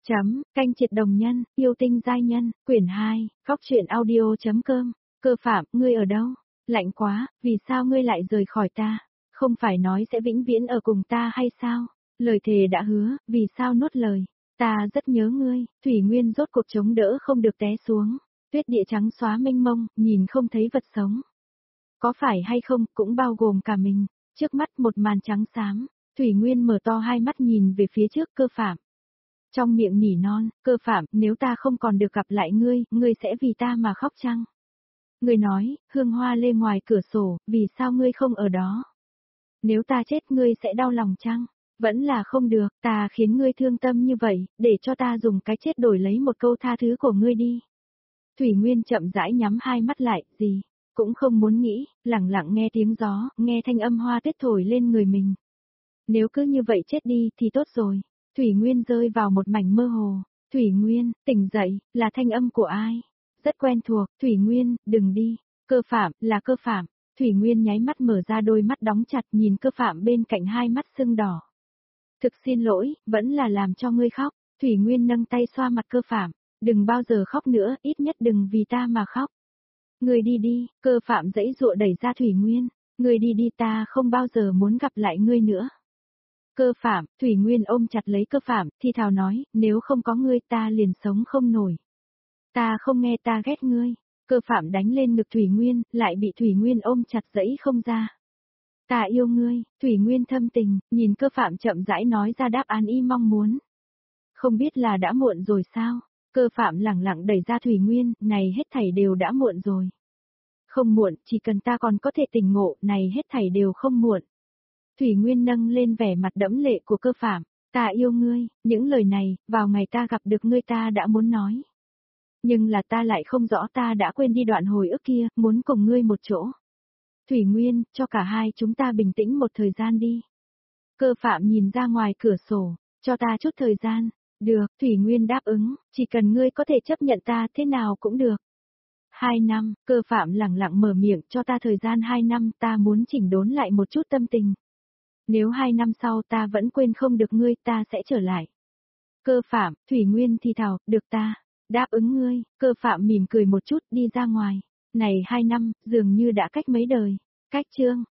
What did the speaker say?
Canh triệt đồng nhân, yêu tinh giai nhân, quyển 2, góc truyện audio.com, Cơ Phạm, ngươi ở đâu? Lạnh quá, vì sao ngươi lại rời khỏi ta? Không phải nói sẽ vĩnh viễn ở cùng ta hay sao? Lời thề đã hứa, vì sao nuốt lời? Ta rất nhớ ngươi, Thủy Nguyên rốt cuộc chống đỡ không được té xuống. Tuyết địa trắng xóa mênh mông, nhìn không thấy vật sống. Có phải hay không, cũng bao gồm cả mình. Trước mắt một màn trắng xám, Thủy Nguyên mở to hai mắt nhìn về phía trước Cơ Phạm. Trong miệng nỉ non, Cơ Phạm, nếu ta không còn được gặp lại ngươi, ngươi sẽ vì ta mà khóc chăng? Ngươi nói, hương hoa lê ngoài cửa sổ, vì sao ngươi không ở đó? Nếu ta chết ngươi sẽ đau lòng chăng? Vẫn là không được, ta khiến ngươi thương tâm như vậy, để cho ta dùng cái chết đổi lấy một câu tha thứ của ngươi đi. Thủy Nguyên chậm rãi nhắm hai mắt lại, gì? Cũng không muốn nghĩ, lặng lặng nghe tiếng gió, nghe thanh âm hoa tuyết thổi lên người mình. Nếu cứ như vậy chết đi thì tốt rồi. Thủy Nguyên rơi vào một mảnh mơ hồ. Thủy Nguyên, tỉnh dậy, là thanh âm của ai? Rất quen thuộc, Thủy Nguyên, đừng đi. Cơ Phạm, là Cơ Phạm. Thủy Nguyên nháy mắt mở ra đôi mắt đóng chặt nhìn Cơ Phạm bên cạnh hai mắt sưng đỏ. Thực xin lỗi, vẫn là làm cho ngươi khóc. Thủy Nguyên nâng tay xoa mặt Cơ Phạm. Đừng bao giờ khóc nữa, ít nhất đừng vì ta mà khóc. Ngươi đi đi, Cơ Phạm giãy giụa đẩy ra Thủy Nguyên. Ngươi đi đi, ta không bao giờ muốn gặp lại ngươi nữa. Cơ Phạm, Thủy Nguyên ôm chặt lấy Cơ Phạm, thì thào nói, nếu không có ngươi ta liền sống không nổi. Ta không nghe, ta ghét ngươi. Cơ Phạm đánh lên ngực Thủy Nguyên, lại bị Thủy Nguyên ôm chặt giãy không ra. Ta yêu ngươi, Thủy Nguyên thâm tình, nhìn Cơ Phạm chậm rãi nói ra đáp án y mong muốn. Không biết là đã muộn rồi sao? Cơ Phạm lẳng lặng đẩy ra Thủy Nguyên, này hết thảy đều đã muộn rồi. Không muộn, chỉ cần ta còn có thể tỉnh ngộ, này hết thảy đều không muộn. Thủy Nguyên nâng lên vẻ mặt đẫm lệ của Cơ Phạm, ta yêu ngươi, những lời này, vào ngày ta gặp được ngươi ta đã muốn nói. Nhưng là ta lại không rõ, ta đã quên đi đoạn hồi ức kia, muốn cùng ngươi một chỗ. Thủy Nguyên, cho cả hai chúng ta bình tĩnh một thời gian đi. Cơ Phạm nhìn ra ngoài cửa sổ, cho ta chút thời gian. Được, Thủy Nguyên đáp ứng, chỉ cần ngươi có thể chấp nhận ta thế nào cũng được. 2 năm, Cơ Phạm lẳng lặng mở miệng, cho ta thời gian 2 năm, ta muốn chỉnh đốn lại một chút tâm tình. Nếu 2 năm sau ta vẫn quên không được ngươi, ta sẽ trở lại. Cơ Phạm, Thủy Nguyên thì thào, được ta, đáp ứng ngươi. Cơ Phạm mỉm cười một chút, đi ra ngoài. Này 2 năm, dường như đã cách mấy đời. Cách chương,